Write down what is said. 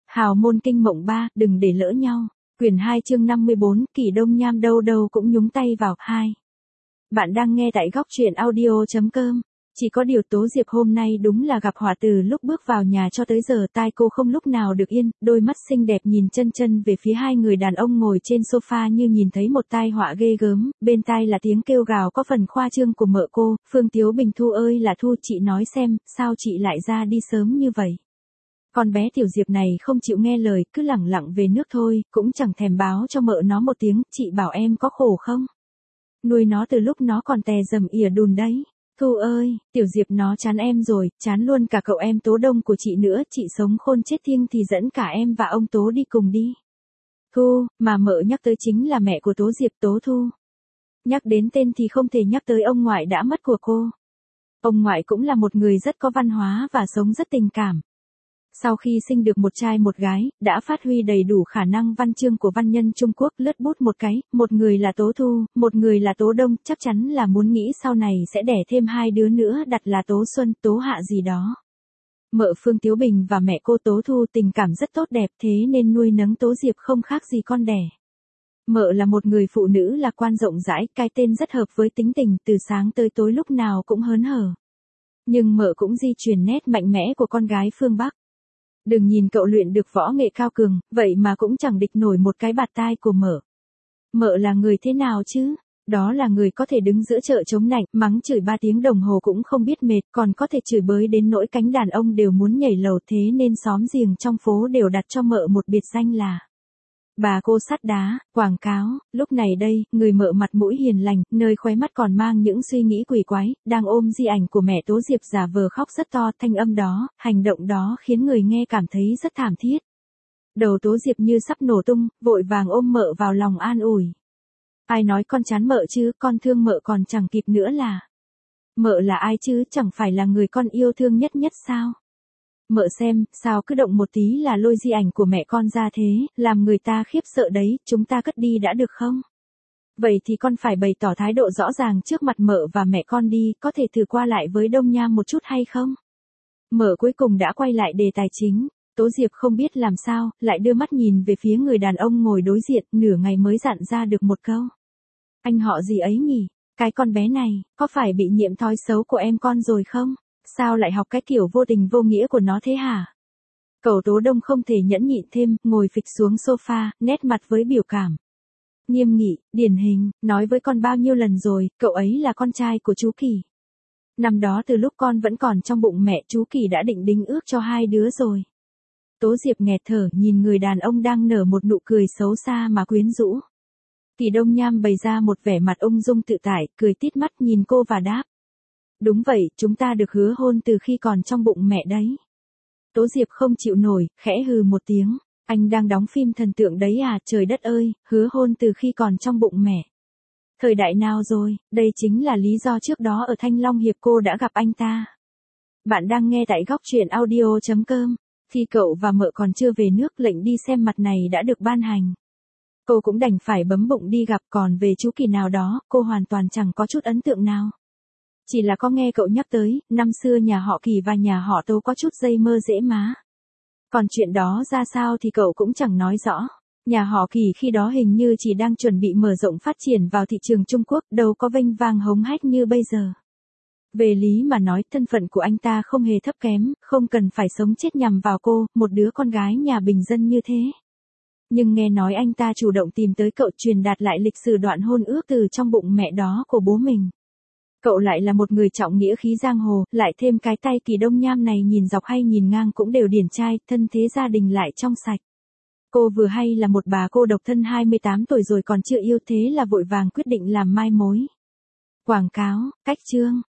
Hào môn kinh mộng 3, đừng để lỡ nhau. Quyển 2 chương 54, Kỳ Đông Nham đâu đâu cũng nhúng tay vào. 2. Bạn đang nghe tại góc truyện audio.com. Chỉ có điều Tố Diệp hôm nay đúng là gặp họa, từ lúc bước vào nhà cho tới giờ tai cô không lúc nào được yên, đôi mắt xinh đẹp nhìn chân chân về phía hai người đàn ông ngồi trên sofa như nhìn thấy một tai họa ghê gớm, bên tai là tiếng kêu gào có phần khoa trương của mợ cô, Phương Tiếu Bình. Thu ơi là Thu, chị nói xem, sao chị lại ra đi sớm như vậy? Con bé Tiểu Diệp này không chịu nghe lời, cứ lẳng lặng về nước thôi, cũng chẳng thèm báo cho mợ nó một tiếng, chị bảo em có khổ không? Nuôi nó từ lúc nó còn tè dầm ỉa đùn đấy. Thu ơi, Tiểu Diệp nó chán em rồi, chán luôn cả cậu em Tố Đông của chị nữa, chị sống khôn chết thiêng thì dẫn cả em và ông Tố đi cùng đi. Thu, mà mợ nhắc tới chính là mẹ của Tố Diệp, Tố Thu. Nhắc đến tên thì không thể nhắc tới ông ngoại đã mất của cô. Ông ngoại cũng là một người rất có văn hóa và sống rất tình cảm. Sau khi sinh được một trai một gái, đã phát huy đầy đủ khả năng văn chương của văn nhân Trung Quốc, lướt bút một cái, một người là Tố Thu, một người là Tố Đông, chắc chắn là muốn nghĩ sau này sẽ đẻ thêm hai đứa nữa, đặt là Tố Xuân, Tố Hạ gì đó. Mợ Phương Tiếu Bình và mẹ cô Tố Thu tình cảm rất tốt đẹp, thế nên nuôi nấng Tố Diệp không khác gì con đẻ. Mợ là một người phụ nữ lạc quan rộng rãi, cái tên rất hợp với tính tình, từ sáng tới tối lúc nào cũng hớn hở. Nhưng mợ cũng di truyền nét mạnh mẽ của con gái phương Bắc. Đừng nhìn cậu luyện được võ nghệ cao cường, vậy mà cũng chẳng địch nổi một cái bạt tai của mợ. Mợ là người thế nào chứ? Đó là người có thể đứng giữa chợ chống nạnh, mắng chửi 3 tiếng đồng hồ cũng không biết mệt, còn có thể chửi bới đến nỗi cánh đàn ông đều muốn nhảy lầu, thế nên xóm giềng trong phố đều đặt cho mợ một biệt danh là bà cô sắt đá. Quảng cáo, lúc này đây, người mợ mặt mũi hiền lành, nơi khóe mắt còn mang những suy nghĩ quỷ quái, đang ôm di ảnh của mẹ Tố Diệp giả vờ khóc rất to, thanh âm đó, hành động đó khiến người nghe cảm thấy rất thảm thiết. Đầu Tố Diệp như sắp nổ tung, vội vàng ôm mợ vào lòng an ủi. Ai nói con chán mợ chứ, con thương mợ còn chẳng kịp nữa là. Mợ là ai chứ, chẳng phải là người con yêu thương nhất nhất sao? Mợ xem, sao cứ động một tí là lôi di ảnh của mẹ con ra thế, làm người ta khiếp sợ đấy, chúng ta cất đi đã được không? Vậy thì con phải bày tỏ thái độ rõ ràng trước mặt mợ và mẹ con đi, có thể thử qua lại với Đông Nham một chút hay không? Mợ cuối cùng đã quay lại đề tài chính, Tố Diệp không biết làm sao, lại đưa mắt nhìn về phía người đàn ông ngồi đối diện, nửa ngày mới dặn ra được một câu. Anh họ gì ấy nhỉ? Cái con bé này, có phải bị nhiễm thói xấu của em con rồi không? Sao lại học cái kiểu vô tình vô nghĩa của nó thế hả? Cậu Tố Đông không thể nhẫn nhịn thêm, ngồi phịch xuống sofa, nét mặt với biểu cảm nghiêm nghị, điển hình, nói với con bao nhiêu lần rồi, cậu ấy là con trai của chú Kỳ. Năm đó từ lúc con vẫn còn trong bụng mẹ, chú Kỳ đã định đính ước cho hai đứa rồi. Tố Diệp nghẹt thở nhìn người đàn ông đang nở một nụ cười xấu xa mà quyến rũ. Kỳ Đông Nham bày ra một vẻ mặt ung dung tự tại, cười tít mắt nhìn cô và đáp. Đúng vậy, chúng ta được hứa hôn từ khi còn trong bụng mẹ đấy. Tố Diệp không chịu nổi, khẽ hừ một tiếng. Anh đang đóng phim thần tượng đấy à, trời đất ơi, hứa hôn từ khi còn trong bụng mẹ. Thời đại nào rồi, đây chính là lý do trước đó ở Thanh Long Hiệp cô đã gặp anh ta. Bạn đang nghe tại góc truyện audio.com. Khi cậu và mợ còn chưa về nước, lệnh đi xem mặt này đã được ban hành. Cô cũng đành phải bấm bụng đi gặp, còn về chú Kỳ nào đó, cô hoàn toàn chẳng có chút ấn tượng nào. Chỉ là có nghe cậu nhắc tới, năm xưa nhà họ Kỳ và nhà họ Tố có chút dây mơ dễ má. Còn chuyện đó ra sao thì cậu cũng chẳng nói rõ. Nhà họ Kỳ khi đó hình như chỉ đang chuẩn bị mở rộng phát triển vào thị trường Trung Quốc, đâu có vênh vang hống hách như bây giờ. Về lý mà nói, thân phận của anh ta không hề thấp kém, không cần phải sống chết nhằm vào cô, một đứa con gái nhà bình dân như thế. Nhưng nghe nói anh ta chủ động tìm tới cậu truyền đạt lại lịch sử đoạn hôn ước từ trong bụng mẹ đó của bố mình. Cậu lại là một người trọng nghĩa khí giang hồ, lại thêm cái tay Kỳ Đông Nham này nhìn dọc hay nhìn ngang cũng đều điển trai, thân thế gia đình lại trong sạch. Cô vừa hay là một bà cô độc thân 28 tuổi rồi còn chưa yêu, thế là vội vàng quyết định làm mai mối. Quảng cáo, cách chương,